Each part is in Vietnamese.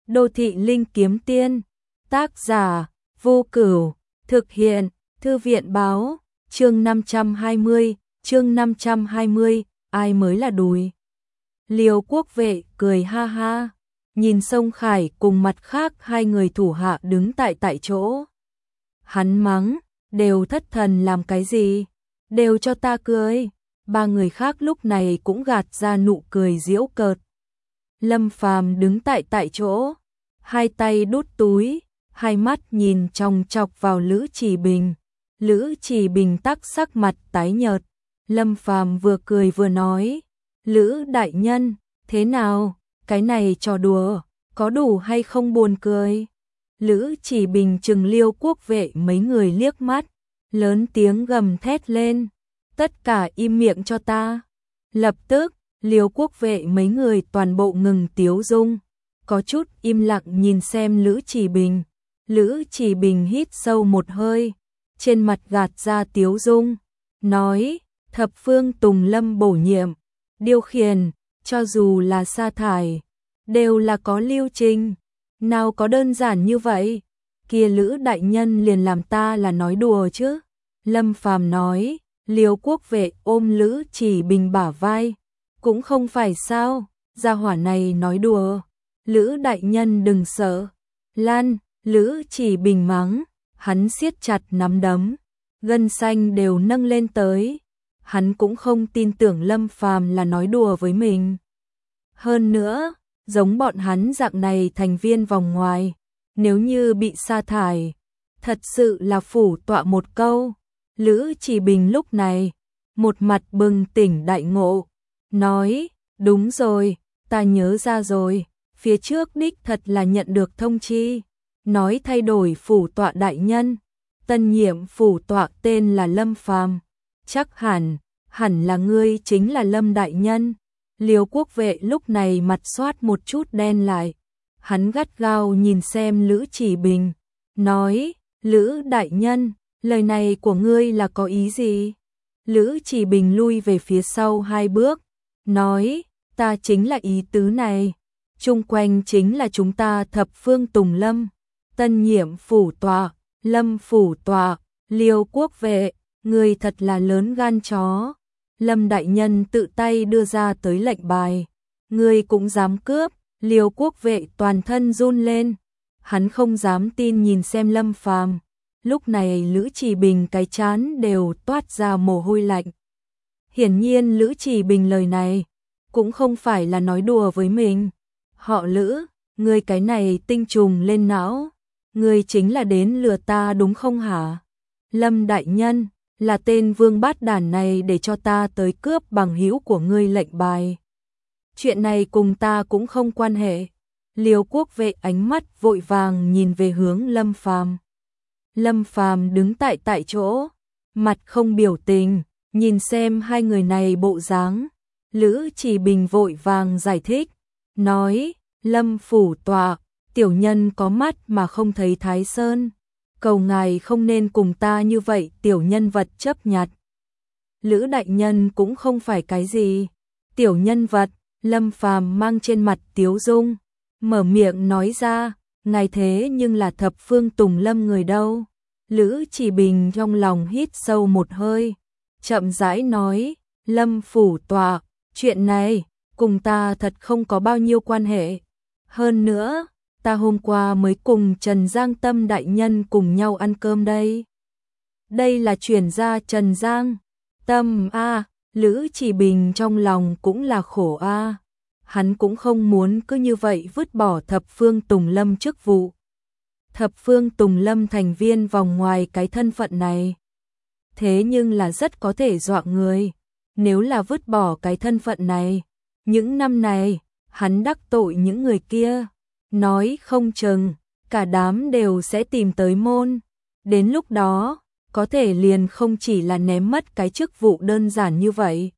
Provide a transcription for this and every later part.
Đô thị linh kiếm tiên. Tác giả Vô Cửu. Thực hiện Thư viện báo. Chương 520, ai mới là đùi. Liêu Quốc Vệ cười ha ha, nhìn Sông Khải cùng mặt khác hai người thủ hạ đứng tại chỗ. Hắn mắng, đều thất thần làm cái gì, đều cho ta cười. Ba người khác lúc này cũng gạt ra nụ cười giễu cợt. Lâm Phàm đứng tại chỗ, hai tay đút túi, hai mắt nhìn chòng chọc vào Lữ Chỉ Bình. Lữ Chỉ Bình tắc sắc mặt tái nhợt. Lâm Phàm vừa cười vừa nói, Lữ đại nhân, thế nào, cái này trò đùa, có đủ hay không buồn cười? Lữ Chỉ Bình trừng Liêu Quốc Vệ mấy người liếc mắt, lớn tiếng gầm thét lên, tất cả im miệng cho ta. Lập tức, Liêu Quốc Vệ mấy người toàn bộ ngừng tiếu dung, có chút im lặng nhìn xem Lữ Chỉ Bình. Lữ Chỉ Bình hít sâu một hơi, trên mặt gạt ra tiếu dung, nói, thập phương Tùng Lâm bổ nhiệm, điều khiển, cho dù là sa thải, đều là có lưu trình, nào có đơn giản như vậy, kia Lữ đại nhân liền làm ta là nói đùa chứ. Lâm Phàm nói. Liêu Quốc Vệ ôm Lữ Chỉ Bình bả vai, cũng không phải sao, gia hỏa này nói đùa, Lữ đại nhân đừng sợ. Lan, Lữ Chỉ Bình mắng, hắn siết chặt nắm đấm, gân xanh đều nâng lên tới, hắn cũng không tin tưởng Lâm Phàm là nói đùa với mình. Hơn nữa, giống bọn hắn dạng này thành viên vòng ngoài, nếu như bị sa thải, thật sự là phủ tọa một câu. Lữ Chỉ Bình lúc này, một mặt bừng tỉnh đại ngộ, nói, đúng rồi, ta nhớ ra rồi, phía trước đích thật là nhận được thông chi, nói thay đổi phủ tọa đại nhân, tân nhiệm phủ tọa tên là Lâm Phàm, chắc hẳn là ngươi chính là Lâm đại nhân. Liêu Quốc Vệ lúc này mặt xoát một chút đen lại, hắn gắt gao nhìn xem Lữ Chỉ Bình, nói, Lữ đại nhân, lời này của ngươi là có ý gì? Lữ Chỉ Bình lui về phía sau hai bước, nói, ta chính là ý tứ này, chung quanh chính là chúng ta thập phương Tùng Lâm, tân nhiệm phủ tọa, Lâm phủ tọa. Liêu Quốc Vệ, ngươi thật là lớn gan chó, Lâm đại nhân tự tay đưa ra tới lệnh bài, ngươi cũng dám cướp. Liêu Quốc Vệ toàn thân run lên, hắn không dám tin nhìn xem Lâm Phàm. Lúc này Lữ Chỉ Bình cái trán đều toát ra mồ hôi lạnh. Hiển nhiên Lữ Chỉ Bình lời này cũng không phải là nói đùa với mình. Họ Lữ, ngươi cái này tinh trùng lên não, ngươi chính là đến lừa ta đúng không hả? Lâm đại nhân, là tên vương bát đản này để cho ta tới cướp bằng hữu của ngươi lệnh bài. Chuyện này cùng ta cũng không quan hệ. Liêu Quốc Vệ ánh mắt vội vàng nhìn về hướng Lâm Phàm. Lâm Phàm đứng tại chỗ, mặt không biểu tình, nhìn xem hai người này bộ dáng. Lữ Chỉ Bình vội vàng giải thích, nói, Lâm phủ tọa, tiểu nhân có mắt mà không thấy Thái Sơn, cầu ngài không nên cùng ta như vậy tiểu nhân vật chấp nhặt. Lữ đại nhân cũng không phải cái gì tiểu nhân vật. Lâm Phàm mang trên mặt tiếu dung, mở miệng nói ra, ngài thế nhưng là thập phương Tùng Lâm người đâu. Lữ Chỉ Bình trong lòng hít sâu một hơi, chậm rãi nói, Lâm phủ tọa, chuyện này cùng ta thật không có bao nhiêu quan hệ. Hơn nữa, ta hôm qua mới cùng Trần Giang Tâm đại nhân cùng nhau ăn cơm đây. Đây là chuyển gia Trần Giang Tâm a. Lữ Chỉ Bình trong lòng cũng là khổ a. Hắn cũng không muốn cứ như vậy vứt bỏ thập phương Tùng Lâm chức vụ. Thập phương Tùng Lâm thành viên vòng ngoài cái thân phận này, thế nhưng là rất có thể dọa người. Nếu là vứt bỏ cái thân phận này, những năm này, hắn đắc tội những người kia, nói không chừng, cả đám đều sẽ tìm tới môn. Đến lúc đó, có thể liền không chỉ là ném mất cái chức vụ đơn giản như vậy.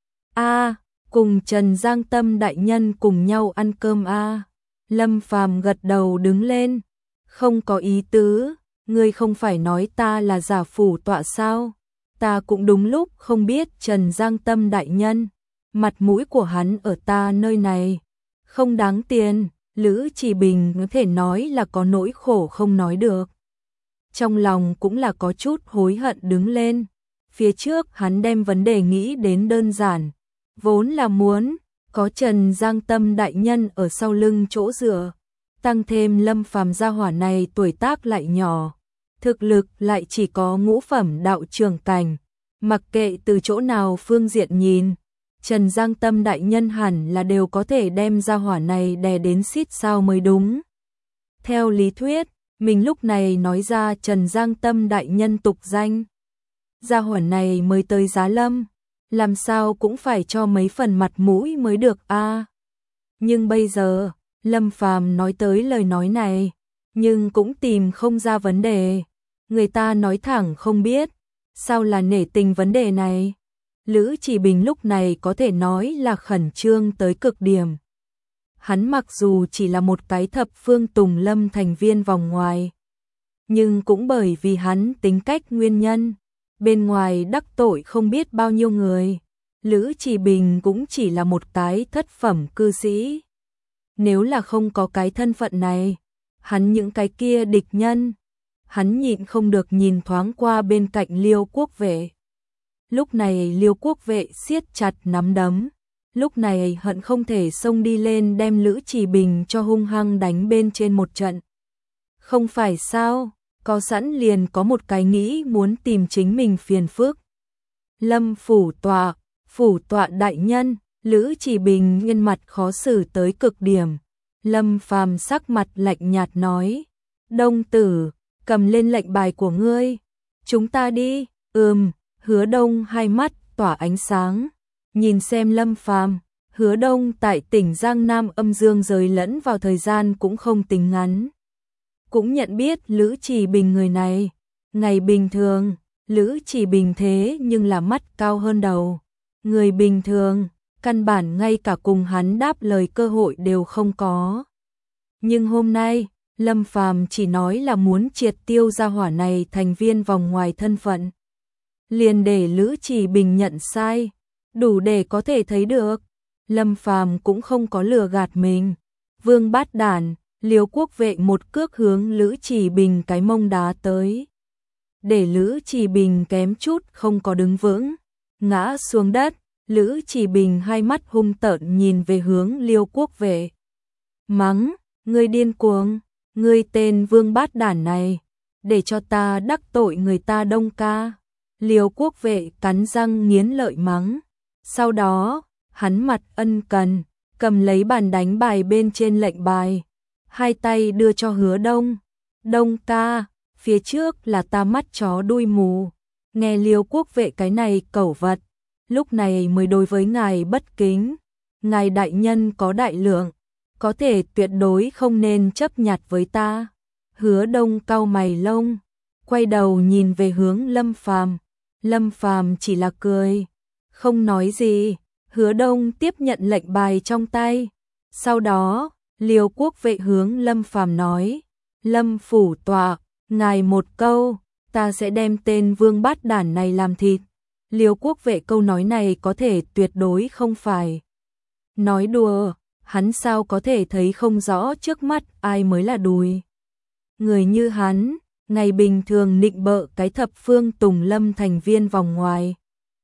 Cùng Trần Giang Tâm đại nhân cùng nhau ăn cơm Lâm Phàm gật đầu đứng lên, không có ý tứ, ngươi không phải nói ta là giả phủ tọa sao? Ta cũng đúng lúc không biết Trần Giang Tâm đại nhân, mặt mũi của hắn ở ta nơi này không đáng tiền, Lữ Trì Bình có thể nói là có nỗi khổ không nói được. Trong lòng cũng là có chút hối hận đứng lên. Phía trước hắn đem vấn đề nghĩ đến đơn giản, vốn là muốn có Trần Giang Tâm đại nhân ở sau lưng chỗ dựa, tăng thêm Lâm Phàm gia hỏa này tuổi tác lại nhỏ, thực lực lại chỉ có ngũ phẩm đạo trưởng cảnh, mặc kệ từ chỗ nào phương diện nhìn, Trần Giang Tâm đại nhân hẳn là đều có thể đem gia hỏa này đè đến xít sao mới đúng. Theo lý thuyết, mình lúc này nói ra Trần Giang Tâm đại nhân tục danh, gia hỏa này mới tới Giá Lâm, làm sao cũng phải cho mấy phần mặt mũi mới được a. Nhưng bây giờ, Lâm Phàm nói tới lời nói này, nhưng cũng tìm không ra vấn đề. Người ta nói thẳng không biết, sao là nể tình vấn đề này. Lữ Trì Bình lúc này có thể nói là khẩn trương tới cực điểm. Hắn mặc dù chỉ là một cái thập phương Tùng Lâm thành viên vòng ngoài, nhưng cũng bởi vì hắn tính cách nguyên nhân, bên ngoài đắc tội không biết bao nhiêu người. Lữ Trì Bình cũng chỉ là một cái thất phẩm cư sĩ. Nếu là không có cái thân phận này, hắn những cái kia địch nhân, hắn nhịn không được nhìn thoáng qua bên cạnh Liêu Quốc Vệ. Lúc này Liêu Quốc Vệ siết chặt nắm đấm, lúc này hận không thể xông đi lên đem Lữ Trì Bình cho hung hăng đánh bên trên một trận. Không phải sao, có sẵn liền có một cái nghĩ muốn tìm chính mình phiền phức. Lâm phủ tọa đại nhân, Lữ Trì Bình nhân mặt khó xử tới cực điểm. Lâm Phàm sắc mặt lạnh nhạt nói, Đông tử, cầm lên lệnh bài của ngươi, chúng ta đi. Hứa Đông hai mắt tỏa ánh sáng, nhìn xem Lâm Phàm. Hứa Đông tại tỉnh Giang Nam âm dương rời lẫn vào thời gian cũng không tính ngắn. Cũng nhận biết Lữ Trì Bình người này, ngày bình thường, Lữ Trì Bình thế nhưng là mắt cao hơn đầu. Người bình thường, căn bản ngay cả cùng hắn đáp lời cơ hội đều không có. Nhưng hôm nay, Lâm Phàm chỉ nói là muốn triệt tiêu gia hỏa này thành viên vòng ngoài thân phận. Liền để Lữ Trì Bình nhận sai, đủ để có thể thấy được. Lâm Phàm cũng không có lừa gạt mình. Vương Bát Đản, Liêu Quốc Vệ một cước hướng Lữ Trì Bình cái mông đá tới. Để Lữ Trì Bình kém chút không có đứng vững, ngã xuống đất. Lữ Trì Bình hai mắt hung tợn nhìn về hướng Liêu Quốc Vệ. Mắng, ngươi điên cuồng, ngươi tên Vương Bát Đản này, để cho ta đắc tội người ta Đông ca. Liêu Quốc Vệ cắn răng nghiến lợi mắng. Sau đó, hắn mặt ân cần, cầm lấy bàn đánh bài bên trên lệnh bài, hai tay đưa cho Hứa Đông. Đông ca, phía trước là ta mắt chó đuôi mù. Nghe Liêu Quốc Vệ cái này cẩu vật, lúc này mới đối với ngài bất kính. Ngài đại nhân có đại lượng, có thể tuyệt đối không nên chấp nhặt với ta. Hứa Đông cau mày lông, quay đầu nhìn về hướng Lâm Phàm. Lâm Phàm chỉ là cười, không nói gì. Hứa Đông tiếp nhận lệnh bài trong tay. Sau đó, Liêu Quốc Vệ hướng Lâm Phàm nói, Lâm phủ tọa, ngài một câu, ta sẽ đem tên Vương Bát Đản này làm thịt. Liêu Quốc Vệ câu nói này có thể tuyệt đối không phải nói đùa, hắn sao có thể thấy không rõ trước mắt ai mới là đùi. Người như hắn, ngày bình thường nịnh bợ cái thập phương Tùng Lâm thành viên vòng ngoài,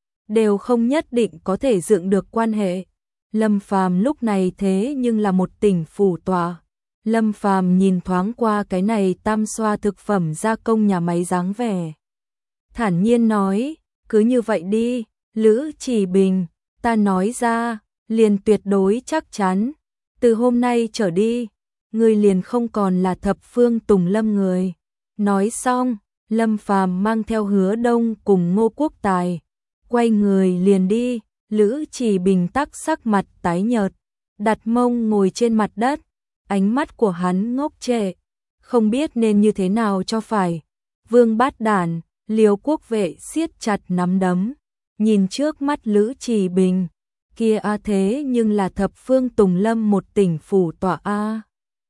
đều không nhất định có thể dựng được quan hệ. Lâm Phàm lúc này thế nhưng là một tỉnh phủ tọa. Lâm Phàm nhìn thoáng qua cái này tam xoa thực phẩm gia công nhà máy dáng vẻ, thản nhiên nói, cứ như vậy đi, Lữ Trì Bình, ta nói ra, liền tuyệt đối chắc chắn, từ hôm nay trở đi, ngươi liền không còn là thập phương Tùng Lâm người. Nói xong, Lâm Phàm mang theo Hứa Đông cùng Ngô Quốc Tài, quay người liền đi. Lữ Trì Bình tắc sắc mặt tái nhợt, đặt mông ngồi trên mặt đất, ánh mắt của hắn ngốc trệ, không biết nên như thế nào cho phải. Vương Bát Đản, Liêu Quốc Vệ siết chặt nắm đấm, nhìn trước mắt Lữ Trì Bình, kia a thế nhưng là thập phương Tùng Lâm một tỉnh phủ tọa a,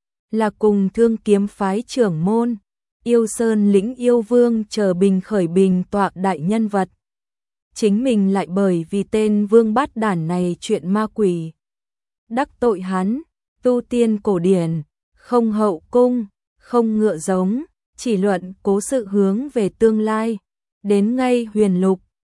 là cùng Thương Kiếm phái trưởng môn, Yêu Sơn lĩnh yêu vương chờ bình khởi bình tọa đại nhân vật. Chính mình lại bởi vì tên Vương Bát Đản này chuyện ma quỷ đắc tội hắn, tu tiên cổ điển, không hậu cung, không ngựa giống, chỉ luận cố sự hướng về tương lai. Đến ngay Huyền Lục,